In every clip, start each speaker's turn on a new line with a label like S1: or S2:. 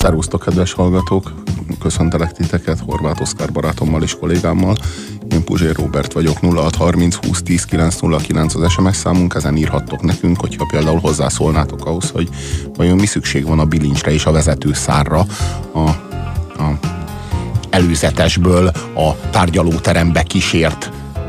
S1: Szervusztok, kedves hallgatók! Köszöntelek titeket Horváth Oszkár barátommal és kollégámmal. Én Puzsér Róbert vagyok, 0630 20 10 909 az SMS számunk, ezen írhattok nekünk, hogyha például hozzászólnátok ahhoz, hogy vajon mi szükség van a bilincsre és a vezetőszárra a előzetesből a tárgyalóterembe kísért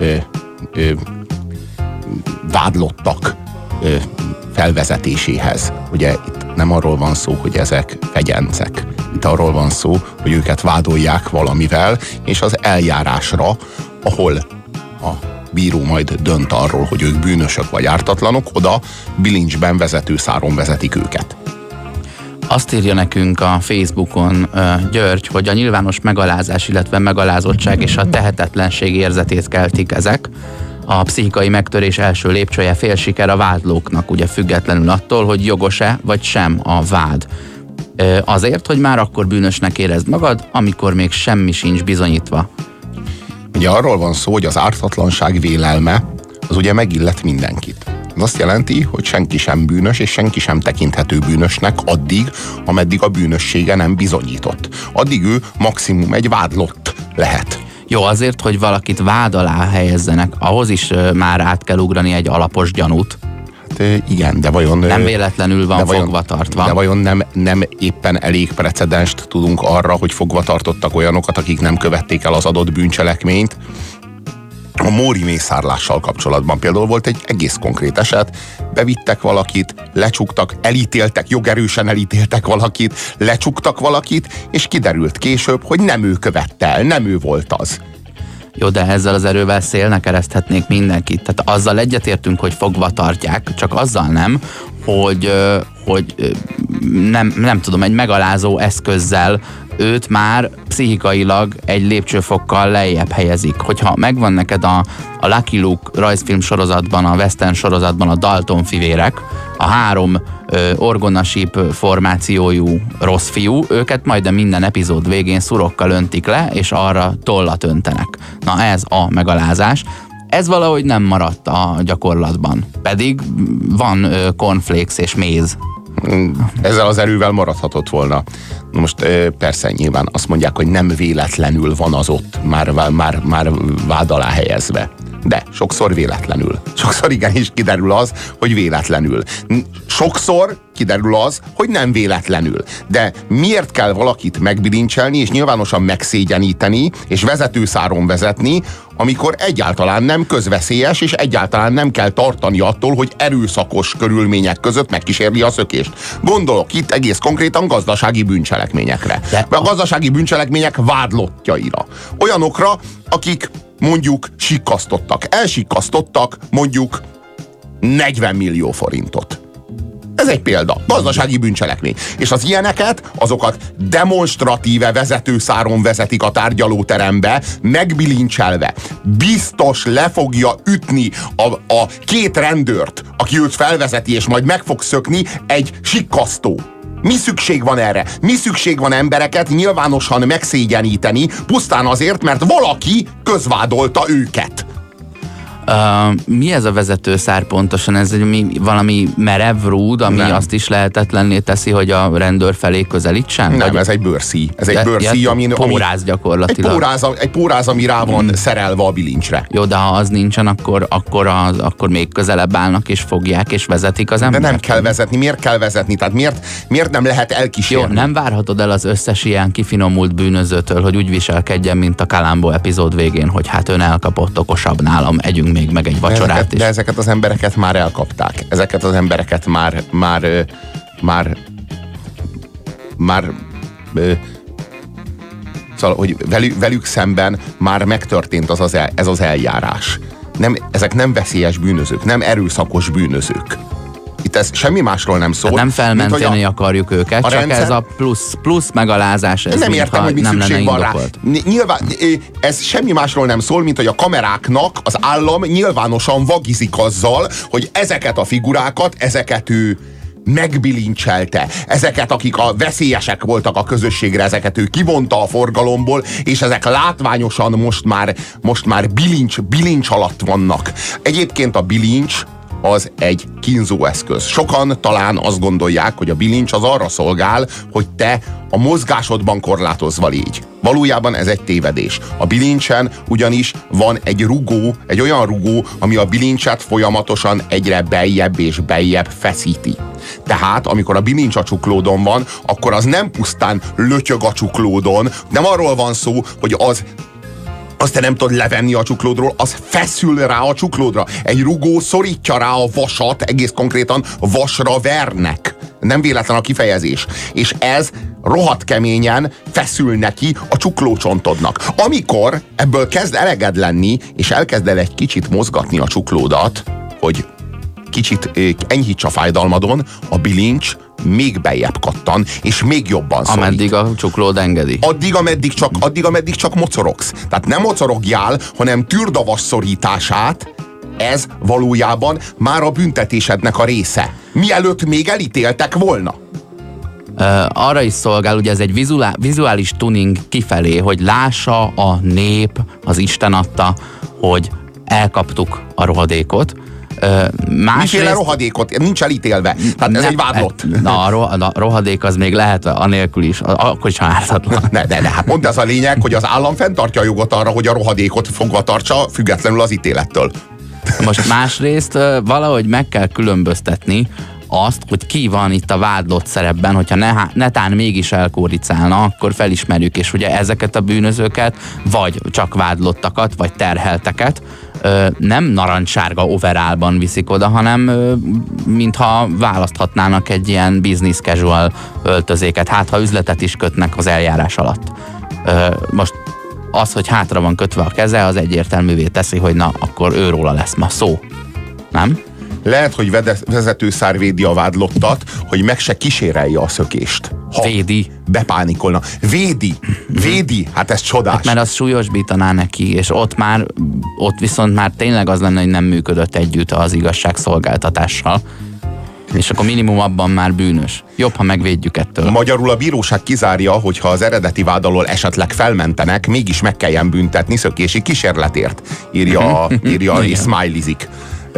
S1: vádlottak felvezetéséhez. Ugye itt nem arról van szó, hogy ezek fegyencek. Itt arról van szó, hogy őket vádolják valamivel, és az eljárásra, ahol a bíró majd dönt arról, hogy ők bűnösök vagy ártatlanok, oda bilincsben vezetőszáron vezetik őket.
S2: Azt írja nekünk a Facebookon György, hogy a nyilvános megalázás, illetve megalázottság és a tehetetlenség érzetét keltik ezek. A pszichikai megtörés első lépcsője félsiker a vádlóknak, ugye függetlenül attól, hogy jogos-e vagy sem a vád. Azért, hogy már akkor bűnösnek érezd magad, amikor még semmi sincs bizonyítva.
S1: Ugye arról van szó, hogy az ártatlanság vélelme az ugye megillet mindenkit. Ez azt jelenti, hogy senki sem bűnös, és senki sem tekinthető bűnösnek addig, ameddig a bűnössége nem bizonyított. Addig ő maximum egy vádlott lehet.
S2: Jó, azért, hogy valakit vád alá helyezzenek, ahhoz is már át kell ugrani egy alapos gyanút.
S1: Hát igen, de vajon...
S2: Nem véletlenül van fogva tartva.
S1: De vajon nem éppen elég precedenst tudunk arra, hogy fogva tartottak olyanokat, akik nem követték el az adott bűncselekményt? A móri mészárlással kapcsolatban például volt egy egész konkrét eset, bevittek valakit, lecsuktak, elítéltek, jogerősen elítéltek valakit, lecsuktak valakit, és kiderült később, hogy nem ő követte el, nem ő volt az.
S2: Jó, de ezzel az erővel szélnek ereszthetnék mindenkit. Tehát azzal egyetértünk, hogy fogva tartják, csak azzal nem, hogy nem tudom, egy megalázó eszközzel őt már pszichikailag egy lépcsőfokkal lejjebb helyezik. Hogyha megvan neked a Lucky Luke rajzfilm sorozatban, a western sorozatban a Dalton fivérek, a 3 orgonasíp formációjú rossz fiú, őket majdnem minden epizód végén szurokkal öntik le, és arra tollat öntenek. Na ez a megalázás. Ez valahogy nem maradt a gyakorlatban. Pedig van cornflakes és méz.
S1: Ezzel az erővel maradhatott volna. Na most persze nyilván azt mondják, hogy nem véletlenül van az ott, már vád alá helyezve. De sokszor véletlenül. Sokszor igenis kiderül az, hogy véletlenül. Sokszor kiderül az, hogy nem véletlenül. De miért kell valakit megbilincselni, és nyilvánosan megszégyeníteni, és vezetőszáron vezetni, amikor egyáltalán nem közveszélyes, és egyáltalán nem kell tartani attól, hogy erőszakos körülmények között megkísérli a szökést. Gondolok itt egész konkrétan gazdasági bűncselekményekre. A gazdasági bűncselekmények vádlottjaira. Olyanokra, akik mondjuk elsikkasztottak mondjuk 40 millió forintot. Ez egy példa. Gazdasági bűncselekmény. És az ilyeneket, azokat demonstratíve vezetőszáron vezetik a tárgyalóterembe, megbilincselve. Biztos le fogja ütni a 2 rendőrt, aki őt felvezeti, és majd meg fog szökni egy sikkasztó. Mi szükség van erre? Mi szükség van embereket nyilvánosan megszégyeníteni, pusztán azért, mert valaki közvádolta őket?
S2: Mi ez a vezetőszár pontosan? Ez valami merev rúd, ami azt is lehetetlenné teszi, hogy a rendőr felé közelítsen?
S1: Nem, vagy... ez egy bőrszíj. Ez egy bőrszíj, ami...
S2: Póráz gyakorlatilag.
S1: Egy póráz, ami rá van szerelve a bilincsre.
S2: Jó, de ha az nincsen, akkor még közelebb állnak, és fogják, és vezetik az embert.
S1: De nem kell vezetni. Miért kell vezetni? Tehát miért nem lehet elkísérni?
S2: Jó, nem várhatod el az összes ilyen kifinomult bűnözőtől, hogy úgy viselkedjen, mint a Columbo epizód végén, hogy hát ön elkapott, okosabb nálam, együnk még meg egy vacsorát is.
S1: De ezeket az embereket már elkapták. Ezeket az embereket szóval, hogy velük szemben már megtörtént ez az eljárás. Ezek nem veszélyes bűnözők, nem erőszakos bűnözők. Itt ez semmi másról nem szól.
S2: Hát nem felmenteni akarjuk őket, csak rendszer... ez a plusz megalázás. Ez
S1: nem értem, hogy mi szükség van rá. Nyilván, ez semmi másról nem szól, mint hogy a kameráknak az állam nyilvánosan vagizik azzal, hogy ezeket a figurákat, ezeket ő megbilincselte. Ezeket, akik a veszélyesek voltak a közösségre, ezeket ő kivonta a forgalomból, és ezek látványosan most már bilincs alatt vannak. Egyébként a bilincs az egy kínzóeszköz. Sokan talán azt gondolják, hogy a bilincs az arra szolgál, hogy te a mozgásodban korlátozva légy. Valójában ez egy tévedés. A bilincsen ugyanis van egy rugó, egy olyan rugó, ami a bilincset folyamatosan egyre beljebb és beljebb feszíti. Tehát, amikor a bilincs a csuklódon van, akkor az nem pusztán lötyög a csuklódon, nem arról van szó, hogy azt te nem tudod levenni a csuklódról, az feszül rá a csuklódra. Egy rugó szorítja rá a vasat, egész konkrétan vasra vernek. Nem véletlen a kifejezés. És ez rohadt keményen feszül neki a csuklócsontodnak. Amikor ebből kezd eleged lenni, és elkezded egy kicsit mozgatni a csuklódat, hogy kicsit enyhíts a fájdalmadon, a bilincs még beljebb kattan, és még jobban szorít.
S2: Ameddig a csuklód engedi.
S1: Addig, ameddig csak mocorogsz. Tehát nem mocorogjál, hanem tűrd a vas szorítását, ez valójában már a büntetésednek a része. Mielőtt még elítéltek volna.
S2: Arra is szolgál, ugye ez egy vizuális tuning kifelé, hogy lássa a nép, az Isten adta, hogy elkaptuk a rohadékot.
S1: Miféle rohadékot? Nincs elítélve. Tehát ez egy vádlott.
S2: A rohadék az még lehet anélkül is, akkor is ártatlan.
S1: De hát pont ez a lényeg, hogy az állam fenntartja a jogot arra, hogy a rohadékot fogva tartsa, függetlenül az ítélettől.
S2: Most másrészt valahogy meg kell különböztetni azt, hogy ki van itt a vádlott szerepben, hogyha netán mégis elkóricálna, akkor felismerjük, és ugye ezeket a bűnözőket, vagy csak vádlottakat, vagy terhelteket nem narancssárga overallban viszik oda, hanem mintha választhatnának egy ilyen business casual öltözéket, hát ha üzletet is kötnek az eljárás alatt. Most az, hogy hátra van kötve a keze, az egyértelművé teszi, hogy na, akkor őróla lesz ma szó. Nem?
S1: Lehet, hogy vezetőszár védi a vádlottat, hogy meg se kísérelje a szökést.
S2: Védi.
S1: Bepánikolna. Védi. Hát ez csodás.
S2: Hát mert az súlyosbítaná neki, és ott viszont már tényleg az lenne, hogy nem működött együtt az igazságszolgáltatással. És akkor minimum abban már bűnös. Jobb, ha megvédjük ettől.
S1: Magyarul a bíróság kizárja, hogy ha az eredeti vád alól esetleg felmentenek, mégis meg kelljen büntetni szökési kísérletért. Írja és smileyzik.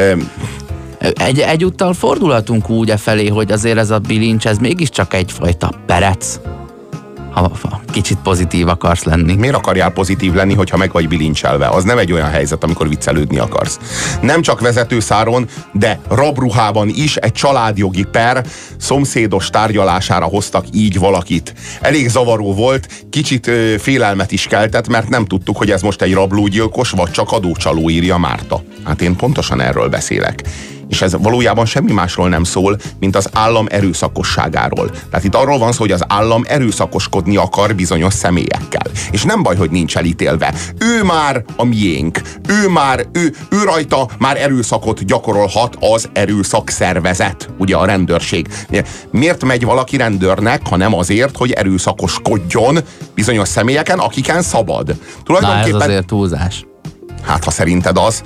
S2: Egyúttal fordulhatunk úgy felé, hogy azért ez a bilincs, ez mégiscsak egyfajta perec. Ha kicsit pozitív akarsz lenni.
S1: Miért akarjál pozitív lenni, hogyha meg vagy bilincselve? Az nem egy olyan helyzet, amikor viccelődni akarsz. Nem csak vezetőszáron, de rabruhában is egy családjogi per szomszédos tárgyalására hoztak így valakit. Elég zavaró volt, kicsit félelmet is keltett, mert nem tudtuk, hogy ez most egy rablógyilkos, vagy csak adócsaló, írja Márta. Hát én pontosan erről beszélek. És ez valójában semmi másról nem szól, mint az állam erőszakosságáról. Tehát itt arról van szó, hogy az állam erőszakoskodni akar bizonyos személyekkel. És nem baj, hogy nincs elítélve. Ő már a miénk. Ő rajta már erőszakot gyakorolhat az erőszakszervezet, ugye a rendőrség. Miért megy valaki rendőrnek, ha nem azért, hogy erőszakoskodjon bizonyos személyeken, akiken szabad?
S2: Na ez azért túlzás.
S1: Hát, ha szerinted az,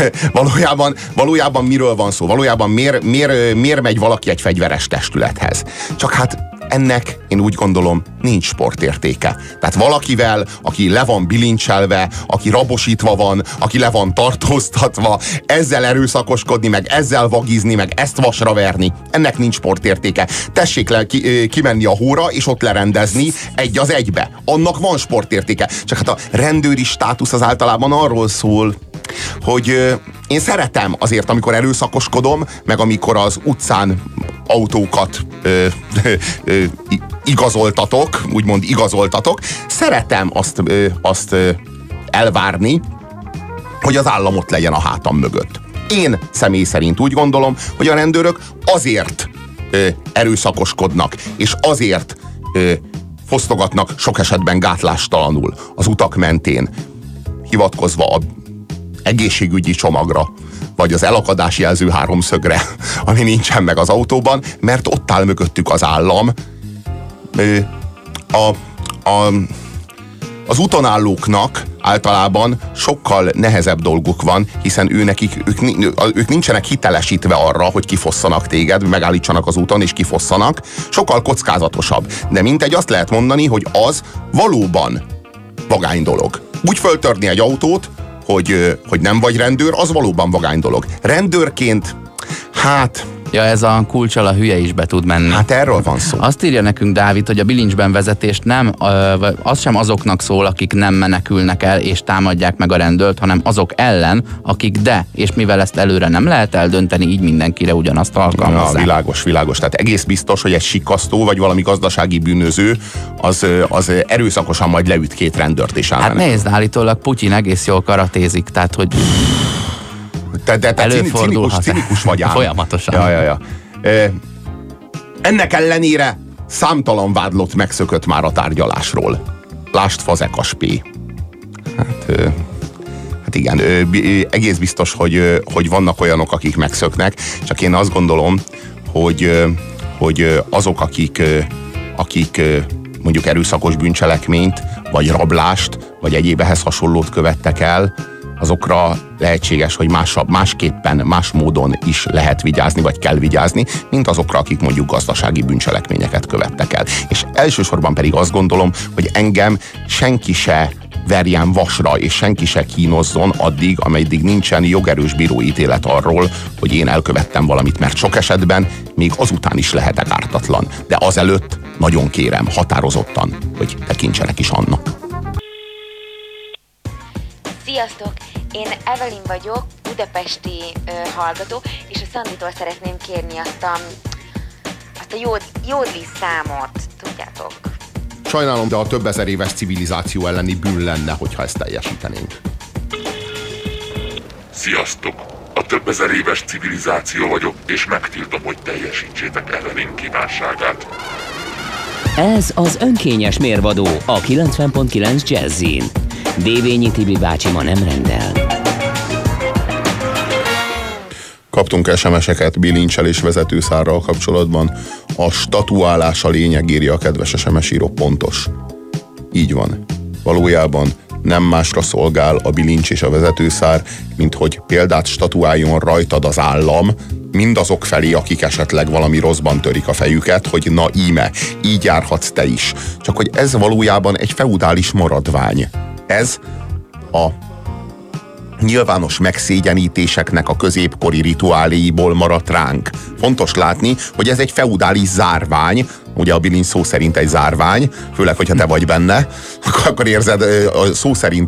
S1: valójában miről van szó? Valójában miért megy valaki egy fegyveres testülethez? Csak hát ennek, én úgy gondolom, nincs sportértéke. Tehát valakivel, aki le van bilincselve, aki rabosítva van, aki le van tartóztatva, ezzel erőszakoskodni, meg ezzel vagizni, meg ezt vasra verni, ennek nincs sportértéke. Tessék kimenni a hóra, és ott lerendezni egy az egybe. Annak van sportértéke. Csak hát a rendőri státusz az általában arról szól, hogy én szeretem azért, amikor erőszakoskodom, meg amikor az utcán autókat igazoltatok, szeretem azt elvárni, hogy az állam ott legyen a hátam mögött. Én személy szerint úgy gondolom, hogy a rendőrök azért erőszakoskodnak, és azért fosztogatnak sok esetben gátlástalanul az utak mentén, hivatkozva a egészségügyi csomagra, vagy az elakadás jelző háromszögre, ami nincsen meg az autóban, mert ott áll mögöttük az állam. Az útonállóknak általában sokkal nehezebb dolguk van, hiszen ők nincsenek hitelesítve arra, hogy kifosszanak téged, megállítsanak az úton és kifosszanak. Sokkal kockázatosabb. De mintegy, azt lehet mondani, hogy az valóban vagány dolog. Úgy föltörni egy autót, hogy nem vagy rendőr, az valóban vagány dolog. Rendőrként, Hát...
S2: Ja, ez a kulccsal a hülye is be tud menni.
S1: Hát erről van szó.
S2: Azt írja nekünk Dávid, hogy a bilincsben vezetést nem, az sem azoknak szól, akik nem menekülnek el és támadják meg a rendőrt, hanem azok ellen, akik és mivel ezt előre nem lehet eldönteni, így mindenkire ugyanazt alkalmazzák.
S1: Ja, világos. Tehát egész biztos, hogy egy sikkasztó vagy valami gazdasági bűnöző az erőszakosan majd leüt 2 rendőrt és
S2: Hát nézd, állítólag Putyin egész jól karatézik, tehát hogy
S1: te cinikus vagy ám.
S2: Folyamatosan.
S1: Ja. Ennek ellenére számtalan vádlott megszökött már a tárgyalásról. Lásd Fazekas P. Hát igen, egész biztos, hogy vannak olyanok, akik megszöknek, csak én azt gondolom, hogy azok, akik mondjuk erőszakos bűncselekményt, vagy rablást, vagy egyéb ehhez hasonlót követtek el, azokra lehetséges, hogy másképpen, más módon is lehet vigyázni, vagy kell vigyázni, mint azokra, akik mondjuk gazdasági bűncselekményeket követtek el. És elsősorban pedig azt gondolom, hogy engem senki se verjen vasra, és senki se kínozzon addig, ameddig nincsen jogerős bíróítélet arról, hogy én elkövettem valamit, mert sok esetben még azután is lehetek ártatlan. De azelőtt nagyon kérem, határozottan, hogy tekintsenek is annak.
S3: Sziasztok! Én Evelyn vagyok, budapesti hallgató, és a Szanditól szeretném kérni azt a jódli számot, tudjátok?
S1: Sajnálom, de a több ezer éves civilizáció elleni bűn lenne, hogyha ezt teljesítenénk.
S4: Sziasztok! A több ezer éves civilizáció vagyok, és megtiltom, hogy teljesítsétek ellenünk kívánságát.
S5: Ez az önkényes mérvadó a 90.9 Jazzin. Dévényi Tibi bácsi ma nem rendel.
S1: Kaptunk SMS-eket bilincsel és vezetőszárral kapcsolatban. A statuálás a lényeg, írja a kedves SMS író, pontos. Így van. Valójában nem másra szolgál a bilincs és a vezetőszár, mint hogy példát statuáljon rajtad az állam, mindazok felé, akik esetleg valami rosszban törik a fejüket, hogy na íme, így járhatsz te is. Csak hogy ez valójában egy feudális maradvány. Ez a nyilvános megszégyenítéseknek a középkori rituáléiból maradt ránk. Fontos látni, hogy ez egy feudális zárvány, ugye a bilincs szó szerint egy zárvány, főleg, hogyha te vagy benne, akkor érzed szó szerint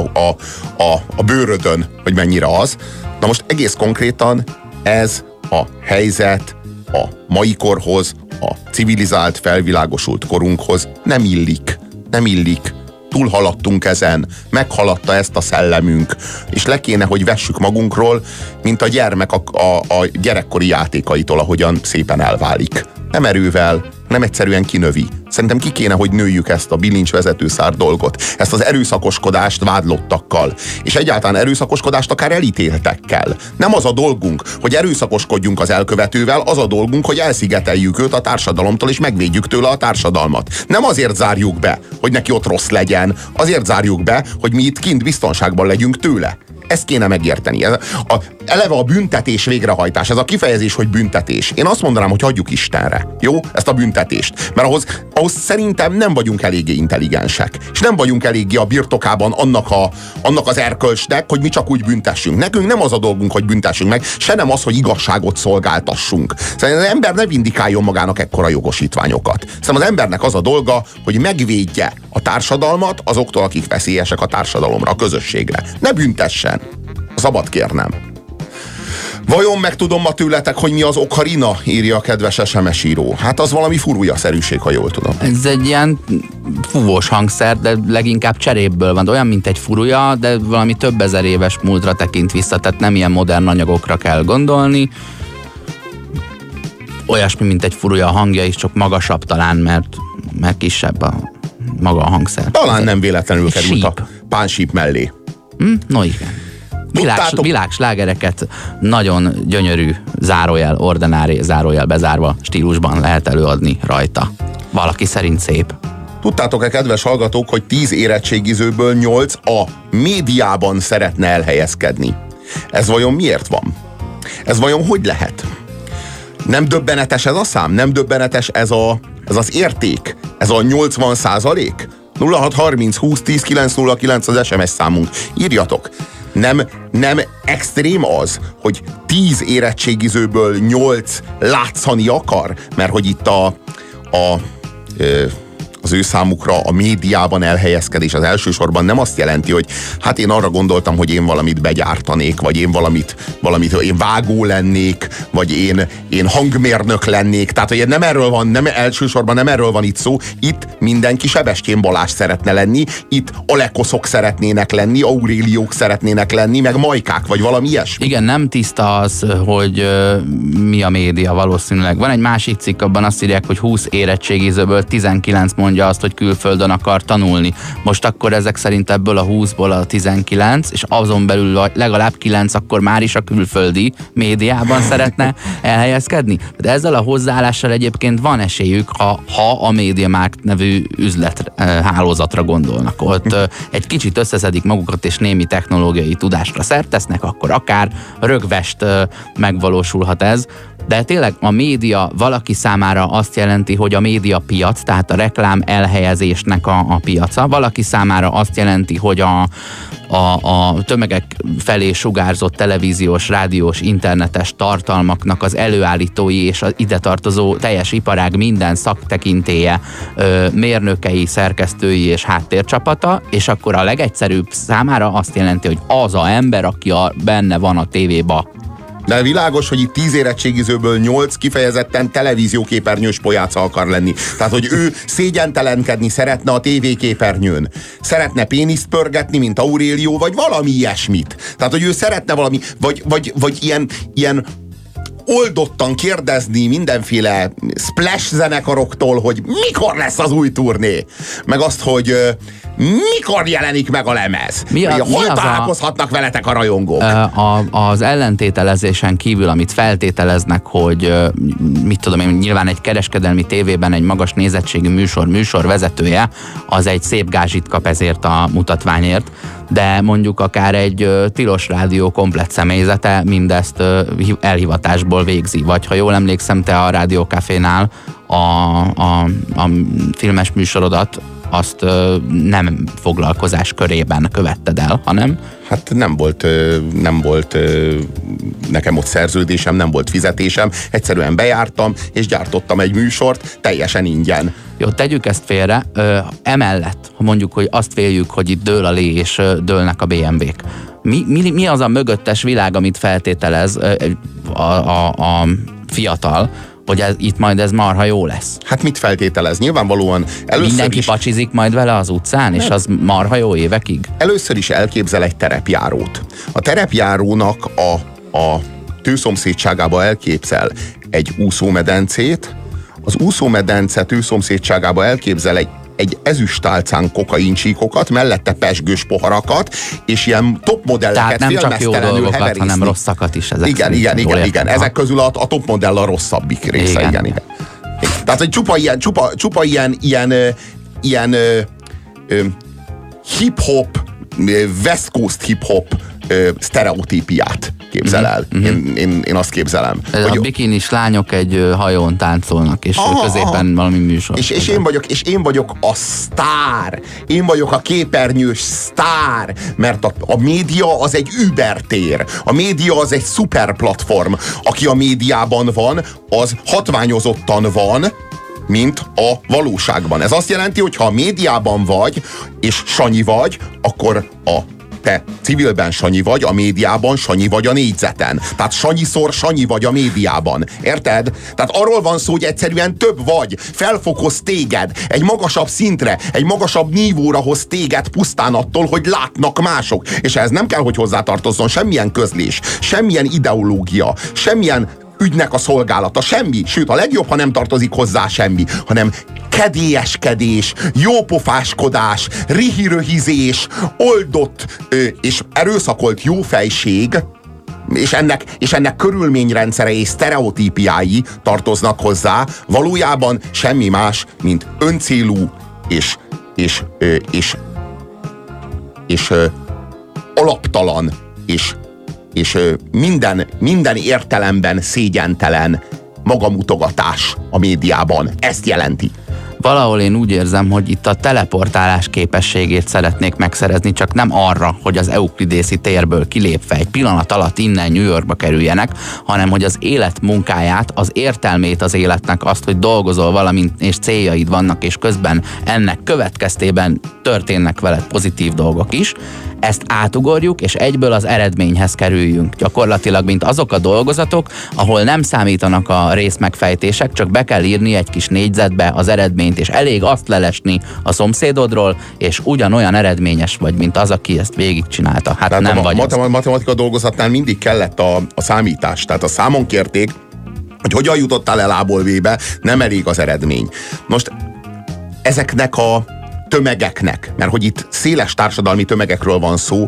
S1: a bőrödön, hogy mennyire az. Na most egész konkrétan ez a helyzet a mai korhoz, a civilizált, felvilágosult korunkhoz nem illik. Nem illik. Túlhaladtunk ezen, meghaladta ezt a szellemünk, és le kéne, hogy vessük magunkról, mint a gyermek a gyerekkori játékaitól, ahogyan szépen elválik. Nem erővel, nem egyszerűen kinövi. Szerintem ki kéne, hogy nőjük ezt a bilincs vezetőszár dolgot, ezt az erőszakoskodást vádlottakkal, és egyáltalán erőszakoskodást akár elítéltekkel. Nem az a dolgunk, hogy erőszakoskodjunk az elkövetővel, az a dolgunk, hogy elszigeteljük őt a társadalomtól, és megvédjük tőle a társadalmat. Nem azért zárjuk be, hogy neki ott rossz legyen, azért zárjuk be, hogy mi itt kint biztonságban legyünk tőle. Ezt kéne megérteni. Eleve a büntetés végrehajtás, ez a kifejezés, hogy büntetés. Én azt mondanám, hogy hagyjuk Istenre. Jó? Ezt a büntetést. Mert ahhoz szerintem nem vagyunk eléggé intelligensek. És nem vagyunk eléggé a birtokában annak az erkölcsnek, hogy mi csak úgy büntessünk. Nekünk nem az a dolgunk, hogy büntessünk meg, se nem az, hogy igazságot szolgáltassunk. Szerintem az ember ne vindikáljon magának ekkora jogosítványokat. Szerintem az embernek az a dolga, hogy megvédje a társadalmat azoktól, akik veszélyesek a társadalomra, a közösségre. Ne büntessen. Szabad kérnem. Vajon megtudom ma tőletek, hogy mi az okarina, írja a kedves SMS író. Hát az valami furújaszerűség, ha jól tudom.
S2: Ez egy ilyen fúvós hangszer, de leginkább cserépből van. Olyan, mint egy furúja, de valami több ezer éves múltra tekint vissza, tehát nem ilyen modern anyagokra kell gondolni. Olyasmi, mint egy furúja, a hangja is, csak magasabb talán, mert kisebb maga a hangszer.
S1: Talán nem véletlenül került a pánsíp mellé.
S2: No igen. Világslágereket nagyon gyönyörű zárójel, ordinári zárójel bezárva stílusban lehet előadni rajta. Valaki szerint szép.
S1: Tudtátok-e, kedves hallgatók, hogy 10 érettségizőből 8 a médiában szeretne elhelyezkedni? Ez vajon miért van? Ez vajon hogy lehet? Nem döbbenetes ez a szám? Nem döbbenetes ez az érték? Ez a 80%? 0630 20 10 909 az SMS számunk. Írjatok! Nem extrém az, hogy 10 érettségizőből 8 látszani akar, mert hogy itt az ő számukra a médiában elhelyezkedés az elsősorban nem azt jelenti, hogy hát én arra gondoltam, hogy én valamit begyártanék, vagy én én vágó lennék, vagy én hangmérnök lennék. Tehát, hogy nem erről van, elsősorban nem erről van itt szó. Itt mindenki Sebestyén Balázs szeretne lenni, itt Alekoszok szeretnének lenni, Auréliók szeretnének lenni, meg Majkák, vagy valami ilyesmi.
S2: Igen, nem tiszta az, hogy mi a média valószínűleg. Van egy másik cikk, abban azt írják, hogy 20 érettségizőből 19 mondja azt, hogy külföldön akar tanulni. Most akkor ezek szerint ebből a 20-ból a 19, és azon belül legalább 9 akkor már is a külföldi médiában szeretne elhelyezkedni. De ezzel a hozzáállással egyébként van esélyük, ha a MediaMarkt nevű üzlethálózatra gondolnak. Ott egy kicsit összeszedik magukat, és némi technológiai tudásra szert tesznek, akkor akár rögvest megvalósulhat ez. De tényleg a média valaki számára azt jelenti, hogy a média piac, tehát a reklám elhelyezésnek a piaca. Valaki számára azt jelenti, hogy a tömegek felé sugárzott televíziós, rádiós, internetes tartalmaknak az előállítói és az ide tartozó teljes iparág minden szaktekintélye, mérnökei, szerkesztői és háttércsapata, és akkor a legegyszerűbb számára azt jelenti, hogy az a ember, aki benne van a tévéba.
S1: De világos, hogy itt 10 érettségizőből 8 kifejezetten televízióképernyős pojáca akar lenni. Tehát, hogy ő szégyentelenkedni szeretne a tévéképernyőn. Szeretne péniszt pörgetni, mint Aurélió, vagy valami ilyesmit. Tehát, hogy ő szeretne valami, vagy ilyen oldottan kérdezni mindenféle splash zenekaroktól, hogy mikor lesz az új turné. Meg azt, hogy mikor jelenik meg a lemez. Hol találkozhatnak veletek a rajongók?
S2: Az ellentételezésen kívül, amit feltételeznek, hogy mit tudom én, nyilván egy kereskedelmi tévében egy magas nézettségű műsor vezetője, az egy szép gázsit kap ezért a mutatványért, de mondjuk akár egy tilos rádió komplett személyzete mindezt elhivatásból végzi. Vagy ha jól emlékszem, te a Rádió Cafénál a filmes műsorodat azt nem foglalkozás körében követted el, hanem?
S1: Hát nem volt nekem ott szerződésem, nem volt fizetésem, egyszerűen bejártam, és gyártottam egy műsort teljesen ingyen.
S2: Jó, tegyük ezt félre. Emellett, ha mondjuk, hogy azt véljük, hogy itt dől a lé, és dőlnek a BMW-k. Mi az a mögöttes világ, amit feltételez a fiatal, hogy itt majd ez marha jó lesz?
S1: Hát mit feltételez? Nyilvánvalóan először
S2: mindenki
S1: is
S2: pacsizik majd vele az utcán, és az marha jó évekig?
S1: Először is elképzel egy terepjárót. A terepjárónak a tőszomszédságába elképzel egy úszómedencét, az úszómedence tőszomszédságába elképzel egy ezüstálcán kokaincsíkokat, mellette pezsgős poharakat, és ilyen topmodelleket
S2: filmesztelenül heverészni. Tehát nem csak jó dolgokat, hanem rosszakat is ezek.
S1: Igen. Ezek közül a topmodell a rosszabbik része. Igen. Tehát, hogy csupa ilyen hip-hop, West Coast hip-hop sztereotípiát képzel el. Én azt képzelem.
S2: A bikinis lányok egy hajón táncolnak, és középen valami műsor.
S1: És én vagyok a sztár. Én vagyok a képernyős sztár, mert a média az egy übertér. A média az egy szuper platform. Aki a médiában van, az hatványozottan van, mint a valóságban. Ez azt jelenti, hogy ha a médiában vagy, és Sanyi vagy, akkor te civilben Sanyi vagy, a médiában Sanyi vagy a négyzeten. Tehát Sanyiszor Sanyi vagy a médiában. Érted? Tehát arról van szó, hogy egyszerűen több vagy. Felfokoz téged egy magasabb szintre, egy magasabb nívóra hoz téged pusztán attól, hogy látnak mások. És ehhez nem kell, hogy hozzátartozzon semmilyen közlés, semmilyen ideológia, semmilyen ügynek a szolgálata, semmi. Sőt, a legjobb, ha nem tartozik hozzá semmi, hanem kedélyeskedés, jópofáskodás, rihiröhizés, oldott és erőszakolt jófejség, és ennek körülményrendszere és sztereotípiái tartoznak hozzá, valójában semmi más, mint öncélú és alaptalan és minden értelemben szégyentelen magamutogatás a médiában. Ezt jelenti.
S2: valahol én úgy érzem, hogy itt a teleportálás képességét szeretnék megszerezni, csak nem arra, hogy az euklidészi térből kilépve egy pillanat alatt innen New Yorkba kerüljenek, hanem hogy az élet munkáját, az értelmét az életnek, azt, hogy dolgozol valamint és céljaid vannak, és közben ennek következtében történnek veled pozitív dolgok is, ezt átugorjuk, és egyből az eredményhez kerüljünk. Gyakorlatilag, mint azok a dolgozatok, ahol nem számítanak a részmegfejtések, csak be kell írni egy kis négyzetbe az eredményt, és elég azt lelesni a szomszédodról, és ugyanolyan eredményes vagy, mint az, aki ezt végigcsinálta. Hát nem vagy.
S1: A matematika dolgozatnál mindig kellett a számítás. Tehát a számon kérték, hogy hogyan jutottál el A-ból B-be, nem elég az eredmény. Most ezeknek a tömegeknek, mert hogy itt széles társadalmi tömegekről van szó,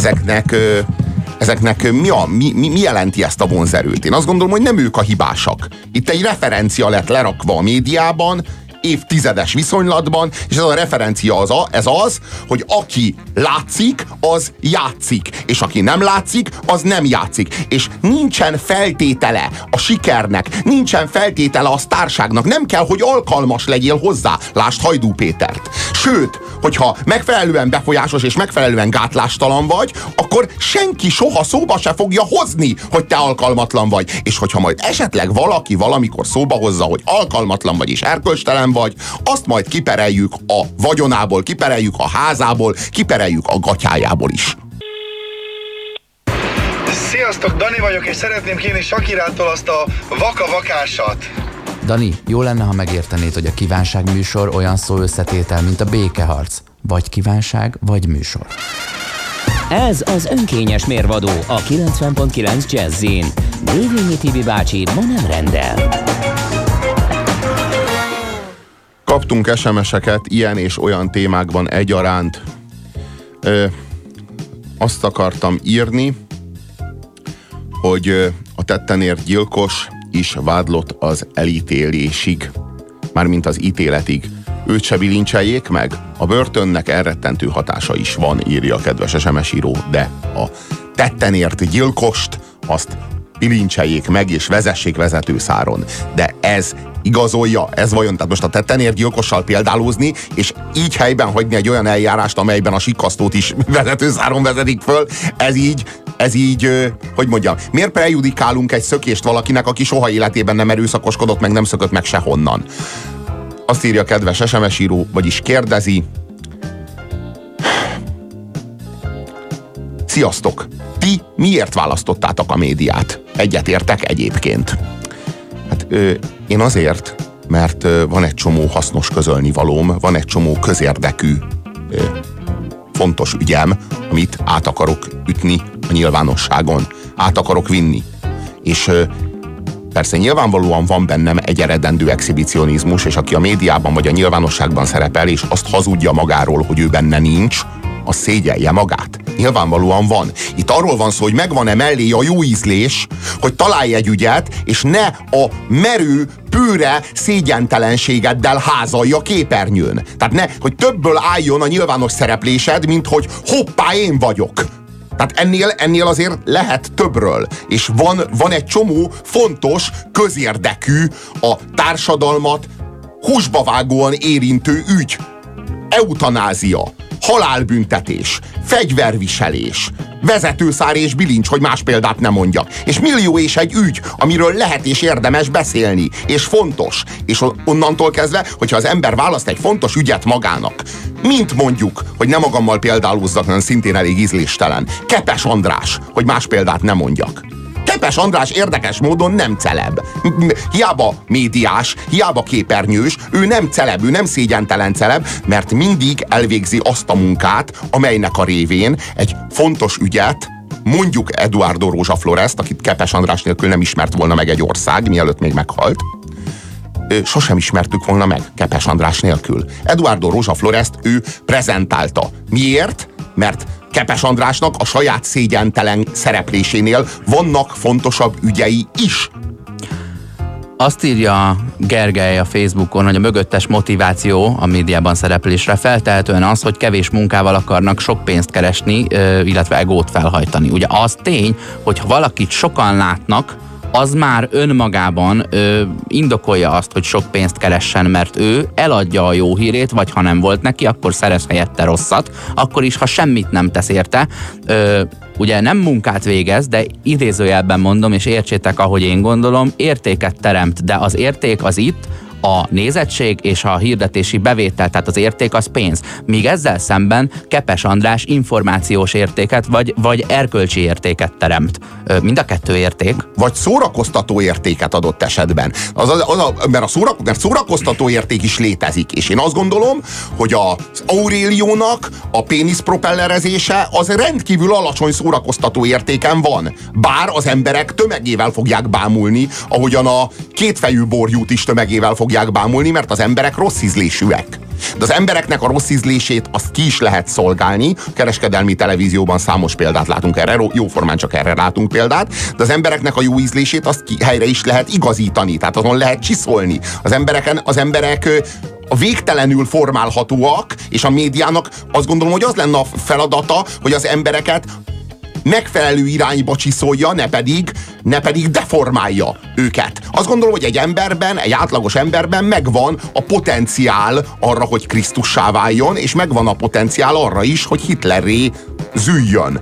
S1: ezeknek mi jelenti ezt a vonzerőt? Én azt gondolom, hogy nem ők a hibásak. Itt egy referencia lett lerakva a médiában, évtizedes viszonylatban, és ez a referencia ez az, hogy aki látszik, az játszik, és aki nem látszik, az nem játszik. És nincsen feltétele a sikernek, nincsen feltétele a sztárságnak, nem kell, hogy alkalmas legyél hozzá. Lásd Hajdú Pétert. Sőt, hogyha megfelelően befolyásos és megfelelően gátlástalan vagy, akkor senki soha szóba se fogja hozni, hogy te alkalmatlan vagy. És hogyha majd esetleg valaki valamikor szóba hozza, hogy alkalmatlan vagy és erkölcstelen vagy, azt majd kipereljük a vagyonából, kipereljük a házából, kipereljük a gatyájából is.
S6: Sziasztok, Dani vagyok, és szeretném kérni Sakirától azt a vaka-vakásat.
S2: Dani, jó lenne, ha megértenéd, hogy a kívánság műsor olyan szó összetétel, mint a békeharc. Vagy kívánság, vagy műsor.
S5: Ez az önkényes mérvadó a 90.9 Jazzin. Dévényi Tibi bácsi ma nem rendel.
S1: Kaptunk SMS-eket ilyen és olyan témákban egyaránt. Azt akartam írni, hogy a tettenért gyilkos is vádlott az elítélésig, mármint az ítéletig. Őt se bilincseljék meg? A börtönnek elrettentő hatása is van, írja a kedves SMS író, de a tettenért gyilkost azt bilincseljék meg és vezessék vezetőszáron. De ez igazolja, ez vajon, tehát most a tettenért gyilkossal példálózni, és így helyben hagyni egy olyan eljárást, amelyben a sikkasztót is vezetőszáron vezetik föl, ez így, hogy mondjam, miért prejudikálunk egy szökést valakinek, aki soha életében nem erőszakoskodott, meg nem szökött meg sehonnan? Azt írja a kedves SMS író, vagyis kérdezi. Sziasztok! Ti miért választottátok a médiát? Egyetértek egyébként. Hát én azért, mert van egy csomó hasznos közölnivalóm, van egy csomó közérdekű fontos ügyem, amit át akarok ütni a nyilvánosságon, át akarok vinni. És persze nyilvánvalóan van bennem egy eredendő exhibicionizmus, és aki a médiában vagy a nyilvánosságban szerepel, és azt hazudja magáról, hogy ő benne nincs, az szégyelje magát. Nyilvánvalóan van. Itt arról van szó, hogy megvan-e mellé a jó ízlés, hogy találj egy ügyet, és ne a merő, bőre szégyentelenségeddel házalja képernyőn. Tehát ne, hogy többből álljon a nyilvános szereplésed, mint hogy hoppá, én vagyok. Tehát ennél azért lehet többről. És van egy csomó fontos, közérdekű, a társadalmat húsba vágóan érintő ügy. Eutanázia, halálbüntetés, fegyverviselés, vezetőszár és bilincs, hogy más példát nem mondjak. És millió és egy ügy, amiről lehet és érdemes beszélni, és fontos. És onnantól kezdve, hogyha az ember választ egy fontos ügyet magának, mint mondjuk, hogy nem magammal példálózzak, hanem szintén elég ízléstelen, Kepes András, hogy más példát nem mondjak. Kepes András érdekes módon nem celeb. Hiába médiás, hiába képernyős, ő nem celeb, ő nem szégyentelen celeb, mert mindig elvégzi azt a munkát, amelynek a révén egy fontos ügyet, mondjuk Eduardo Rózsa Florest, akit Kepes András nélkül nem ismert volna meg egy ország, mielőtt még meghalt, sosem ismertük volna meg Kepes András nélkül. Eduardo Rózsa Florest ő prezentálta. Miért? Mert Kepes Andrásnak a saját szégyentelen szereplésénél vannak fontosabb ügyei is.
S2: Azt írja Gergely a Facebookon, hogy a mögöttes motiváció a médiában szereplésre feltehetően az, hogy kevés munkával akarnak sok pénzt keresni, illetve egót felhajtani. Ugye az tény, hogy ha valakit sokan látnak, az már önmagában indokolja azt, hogy sok pénzt keressen, mert ő eladja a jó hírét, vagy ha nem volt neki, akkor szerez helyette rosszat, akkor is, ha semmit nem tesz érte, ugye nem munkát végez, de idézőjelben mondom, és értsétek, ahogy én gondolom, értéket teremt, de az érték az itt a nézettség és a hirdetési bevétel, tehát az érték az pénz. Míg ezzel szemben Kepes András információs értéket, vagy erkölcsi értéket teremt. Mind a kettő érték.
S1: Vagy szórakoztató értéket adott esetben. Mert szórakoztató érték is létezik. És én azt gondolom, hogy az Aurélionak a péniszpropellerezése az rendkívül alacsony szórakoztató értéken van. Bár az emberek tömegével fogják bámulni, ahogyan a kétfejű borjút is tömegével fogják bámulni, mert az emberek rossz ízlésűek. De az embereknek a rossz ízlését azt ki is lehet szolgálni. A kereskedelmi televízióban számos példát látunk erre, jóformán csak erre látunk példát, de az embereknek a jó ízlését azt helyre is lehet igazítani, tehát azon lehet csiszolni. Az emberek a végtelenül formálhatóak, és a médiának azt gondolom, hogy az lenne a feladata, hogy az embereket megfelelő irányba csiszolja, ne pedig deformálja őket. Azt gondolom, hogy egy átlagos emberben megvan a potenciál arra, hogy Krisztussá váljon, és megvan a potenciál arra is, hogy Hitlerré züljön.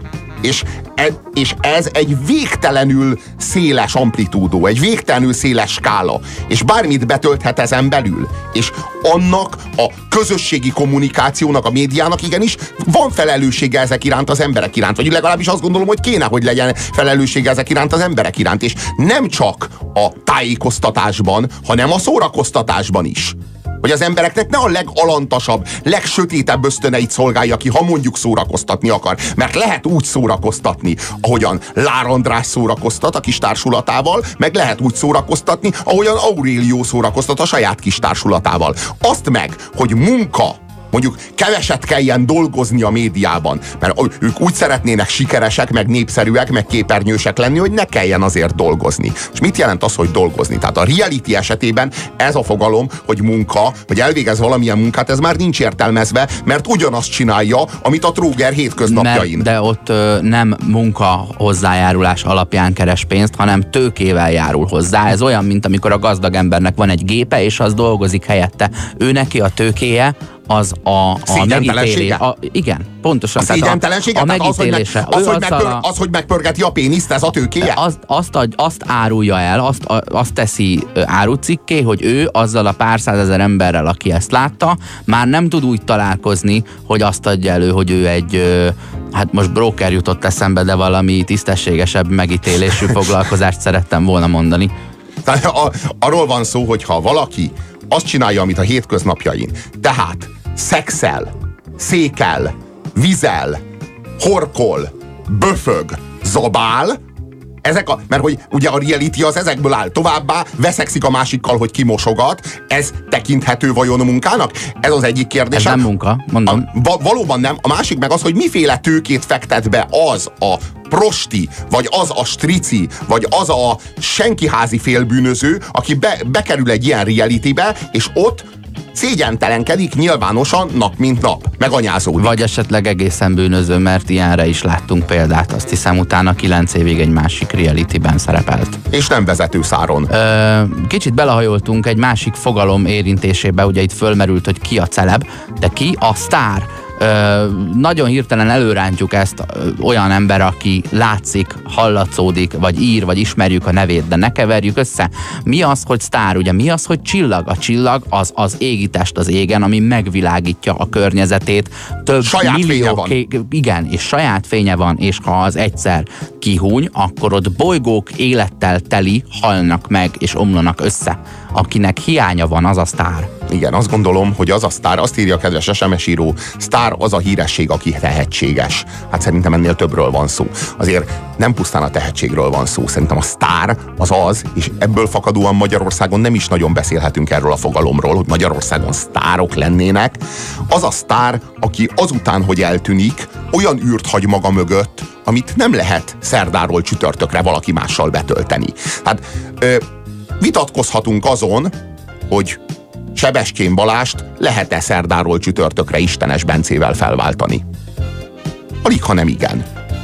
S1: És ez egy végtelenül széles amplitúdó, egy végtelenül széles skála, és bármit betölthet ezen belül. És annak a közösségi kommunikációnak, a médiának igenis van felelőssége ezek iránt az emberek iránt, vagy legalábbis azt gondolom, hogy kéne, hogy legyen felelőssége ezek iránt az emberek iránt, és nem csak a tájékoztatásban, hanem a szórakoztatásban is. Hogy az embereknek ne a legalantasabb, legsötétebb ösztöneit szolgálja ki, ha mondjuk szórakoztatni akar. Mert lehet úgy szórakoztatni, ahogyan Lár András szórakoztat a kis társulatával, meg lehet úgy szórakoztatni, ahogyan Aurélio szórakoztat a saját kis társulatával. Azt meg, hogy mondjuk keveset kelljen dolgozni a médiában, mert ők úgy szeretnének sikeresek, meg népszerűek, meg képernyősek lenni, hogy ne kelljen azért dolgozni. És mit jelent az, hogy dolgozni? Tehát a reality esetében ez a fogalom, hogy munka, hogy elvégez valamilyen munkát, ez már nincs értelmezve, mert ugyanazt csinálja, amit a tróger hétköznapjain.
S2: De ott nem munka hozzájárulás alapján keres pénzt, hanem tőkével járul hozzá. Ez olyan, mint amikor a gazdag embernek van egy gépe, és az dolgozik helyette. Ő neki a tőkéje, az a megítélés. Igen, pontosan.
S1: A szégyentelensége?
S2: A megítélése.
S1: Az, hogy megpörgeti a péniszt, ez a tőkéje?
S2: Azt árulja el, azt teszi árucikké, hogy ő azzal a pár százezer emberrel, aki ezt látta, már nem tud úgy találkozni, hogy azt adja elő, hogy ő egy, hát most broker jutott eszembe, de valami tisztességesebb megítélésű foglalkozást szerettem volna mondani.
S1: Arról van szó, hogy ha valaki azt csinálja, amit a hétköznapjain, tehát szexel, székel, vizel, horkol, böfög, zabál, mert hogy ugye a reality az ezekből áll, továbbá veszekszik a másikkal, hogy kimosogat, ez tekinthető vajon munkának? Ez az egyik kérdés.
S2: Ez nem munka, mondom.
S1: Valóban nem. A másik meg az, hogy miféle tőkét fektet be az a prosti, vagy az a strici, vagy az a senkiházi félbűnöző, aki bekerül egy ilyen realitybe, és ott szégyentelenkedik nyilvánosan nap mint nap, meganyázódik.
S2: Vagy esetleg egészen bűnöző, mert ilyenre is láttunk példát. Azt hiszem, utána 9 évig egy másik realityben szerepelt.
S1: És nem vezetőszáron.
S2: Kicsit belehajoltunk egy másik fogalom érintésébe, ugye itt fölmerült, hogy ki a celeb, de ki a sztár. Nagyon hirtelen előrántjuk ezt olyan ember, aki látszik, hallatszódik, vagy ír, vagy ismerjük a nevét, de ne keverjük össze. Mi az, hogy sztár, ugye? Mi az, hogy csillag? A csillag az égitest az égen, ami megvilágítja a környezetét. Több
S1: saját
S2: millió igen, és saját fénye van, és ha az egyszer kihúny, akkor ott bolygók élettel teli halnak meg, és omlanak össze. Akinek hiánya van, az a sztár.
S1: Igen, azt gondolom, hogy az a sztár, azt írja a kedves SMS író, sztár az a híresség, aki tehetséges. Hát szerintem ennél többről van szó. Azért nem pusztán a tehetségről van szó. Szerintem a sztár az, és ebből fakadóan Magyarországon nem is nagyon beszélhetünk erről a fogalomról, hogy Magyarországon sztárok lennének. Az a sztár, aki azután, hogy eltűnik, olyan űrt hagy maga mögött, amit nem lehet szerdáról csütörtökre valaki mással betölteni. Hát vitatkozhatunk azon, hogy Sebestyén Balást lehet-e szerdáról csütörtökre Istenes Bencével felváltani. Alig, ha nem igen.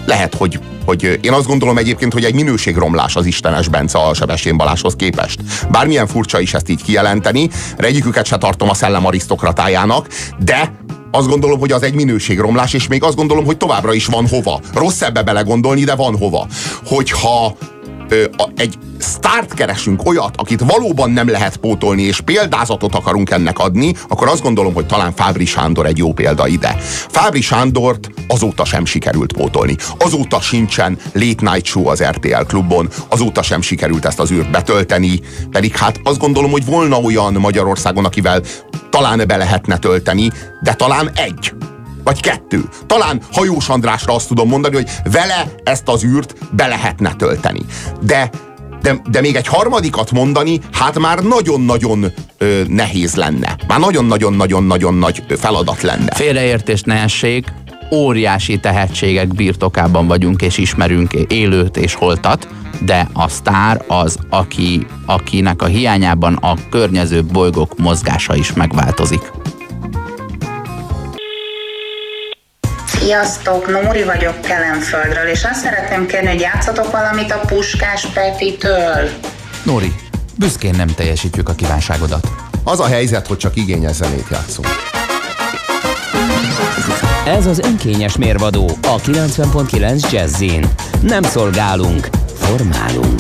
S1: lehet, hogy én azt gondolom egyébként, hogy egy minőségromlás az Istenes Bence a Sebestyén Balázshoz képest. Bármilyen furcsa is ezt így kijelenteni, egyiküket se tartom a szellem arisztokratájának, de azt gondolom, hogy az egy minőségromlás, és még azt gondolom, hogy továbbra is van hova. Rossz ebbe belegondolni, de van hova. Hogyha egy sztárt keresünk, olyat, akit valóban nem lehet pótolni, és példázatot akarunk ennek adni, akkor azt gondolom, hogy talán Fábry Sándor egy jó példa ide. Fábry Sándort azóta sem sikerült pótolni. Azóta sincsen Late Night Show az RTL Klubon, azóta sem sikerült ezt az űrt betölteni, pedig hát azt gondolom, hogy volna olyan Magyarországon, akivel talán be lehetne tölteni, de talán egy. Vagy kettő. Talán Hajós Andrásra azt tudom mondani, hogy vele ezt az űrt be lehetne tölteni. De még egy harmadikat mondani, hát már nagyon-nagyon nehéz lenne. Már nagyon-nagyon-nagyon nagy feladat lenne.
S2: Félreértés ne essék, óriási tehetségek birtokában vagyunk, és ismerünk élőt és holtat, de a sztár az, akinek a hiányában a környező bolygók mozgása is megváltozik.
S7: Sziasztok, Nóri vagyok Kelenföldről, és azt szeretném kérni, hogy játszatok valamit a Puskás Petitől.
S2: Nóri, büszkén nem teljesítjük a kívánságodat.
S1: Az a helyzet, hogy csak igényes zenét játszunk.
S5: Ez az önkényes mérvadó a 90.9 Jazzin. Nem szolgálunk, formálunk.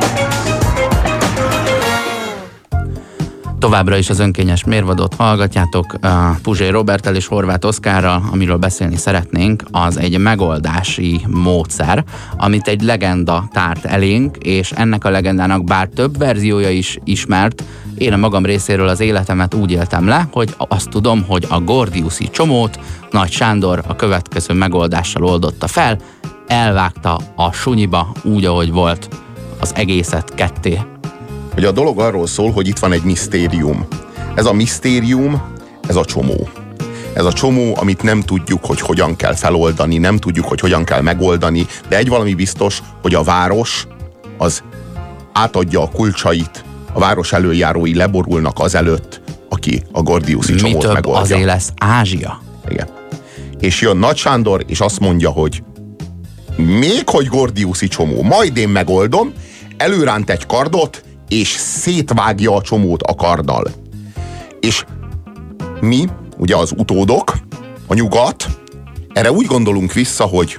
S2: Továbbra is az önkényes mérvadót hallgatjátok Puzsé Roberttel és Horváth Oszkárral. Amiről beszélni szeretnénk, az egy megoldási módszer, amit egy legenda tárt elénk, és ennek a legendának bár több verziója is ismert, én a magam részéről az életemet úgy éltem le, hogy azt tudom, hogy a gordiuszi csomót Nagy Sándor a következő megoldással oldotta fel, elvágta a sunyiba úgy, ahogy volt, az egészet ketté.
S1: Hogy a dolog arról szól, hogy itt van egy misztérium. Ez a misztérium, ez a csomó. Ez a csomó, amit nem tudjuk, hogy hogyan kell feloldani, nem tudjuk, hogy hogyan kell megoldani, de egy valami biztos, hogy a város az átadja a kulcsait, a város előjárói leborulnak azelőtt, aki a gordiuszi csomót
S2: megoldja. Mi több, azért lesz Ázsia.
S1: Igen. És jön Nagy Sándor, és azt mondja, hogy még hogy gordiuszi csomó, majd én megoldom, előránt egy kardot, és szétvágja a csomót a karddal. És mi, ugye az utódok, a nyugat, erre úgy gondolunk vissza, hogy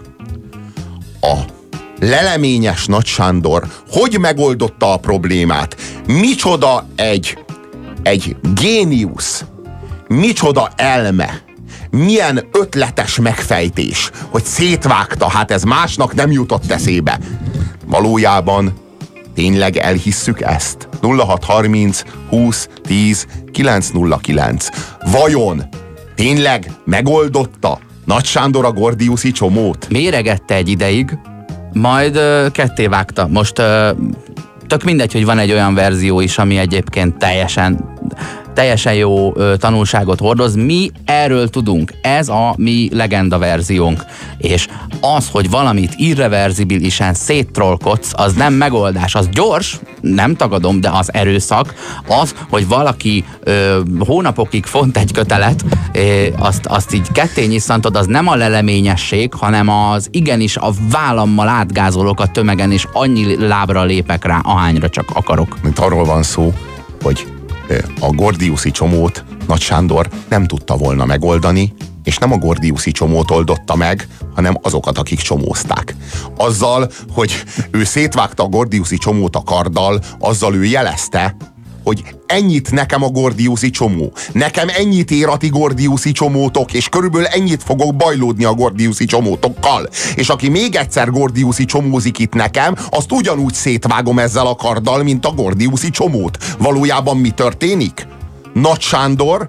S1: a leleményes Nagy Sándor hogy megoldotta a problémát, micsoda egy géniusz, micsoda elme, milyen ötletes megfejtés, hogy szétvágta, hát ez másnak nem jutott eszébe. Valójában tényleg elhisszük ezt? 0630 20 10 909. Vajon tényleg megoldotta Nagy Sándor a gordiuszi csomót?
S2: Méregette egy ideig, majd ketté vágta. Most tök mindegy, hogy van egy olyan verzió is, ami egyébként teljesen jó tanulságot hordoz. Mi erről tudunk. Ez a mi legenda verziónk. És az, hogy valamit irreverzibilisen széttrollkodsz, az nem megoldás. Az gyors, nem tagadom, de az erőszak. Az, hogy valaki hónapokig font egy kötelet, azt így ketté nyisszantod, az nem a leleményesség, hanem az igenis a vállammal átgázolok a tömegen, és annyi lábra lépek rá, ahányra csak akarok.
S1: Mint arról van szó, hogy a gordiuszi csomót Nagy Sándor nem tudta volna megoldani, és nem a gordiuszi csomót oldotta meg, hanem azokat, akik csomózták. Azzal, hogy ő szétvágta a gordiuszi csomót a karddal, azzal ő jelezte, hogy ennyit nekem a gordiuszi csomó. Nekem ennyit ér a ti gordiuszi csomótok, és körülbelül ennyit fogok bajlódni a gordiuszi csomótokkal. És aki még egyszer gordiuszi csomózik itt nekem, azt ugyanúgy szétvágom ezzel a karddal, mint a gordiuszi csomót. Valójában mi történik? Nagy Sándor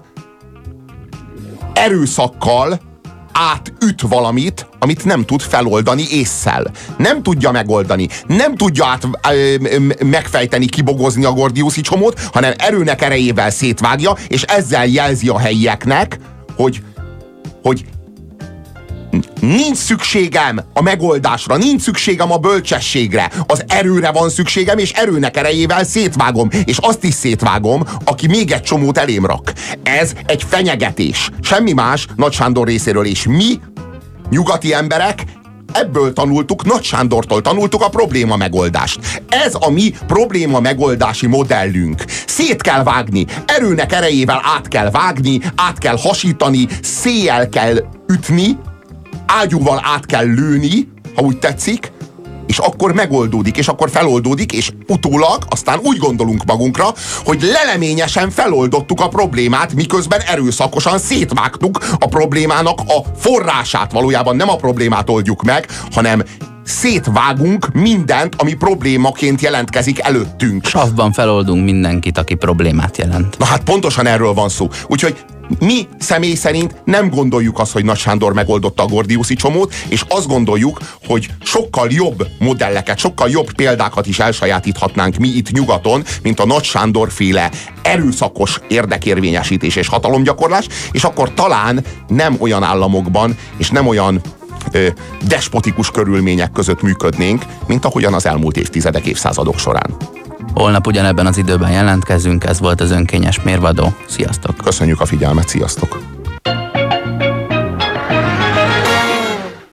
S1: erőszakkal átüt valamit, amit nem tud feloldani ésszel. Nem tudja megoldani, nem tudja megfejteni, kibogozni a gordiuszi csomót, hanem erőnek erejével szétvágja, és ezzel jelzi a helyieknek, hogy nincs szükségem a megoldásra, nincs szükségem a bölcsességre, az erőre van szükségem, és erőnek erejével szétvágom, és azt is szétvágom, aki még egy csomót elém rak. Ez egy fenyegetés. Semmi más Nagy Sándor részéről, és mi, nyugati emberek, ebből tanultuk, Nagy Sándortól tanultuk a probléma megoldást. Ez a mi probléma megoldási modellünk. Szét kell vágni, erőnek erejével át kell vágni, át kell hasítani, széjjel kell ütni, ágyúval át kell lőni, ha úgy tetszik, és akkor megoldódik, és akkor feloldódik, és utólag aztán úgy gondolunk magunkra, hogy leleményesen feloldottuk a problémát, miközben erőszakosan szétvágtuk a problémának a forrását. Valójában nem a problémát oldjuk meg, hanem szétvágunk mindent, ami problémaként jelentkezik előttünk.
S2: Savban feloldunk mindenkit, aki problémát jelent.
S1: Na hát pontosan erről van szó. Úgyhogy mi személy szerint nem gondoljuk azt, hogy Nagy Sándor megoldotta a gordiuszi csomót, és azt gondoljuk, hogy sokkal jobb modelleket, sokkal jobb példákat is elsajátíthatnánk mi itt nyugaton, mint a Nagy Sándor féle erőszakos érdekérvényesítés és hatalomgyakorlás, és akkor talán nem olyan államokban, és nem olyan despotikus körülmények között működnénk, mint ahogyan az elmúlt évtizedek, évszázadok során.
S2: Holnap ugyanebben az időben jelentkezünk, ez volt az Önkényes Mérvadó. Sziasztok!
S1: Köszönjük a figyelmet, sziasztok!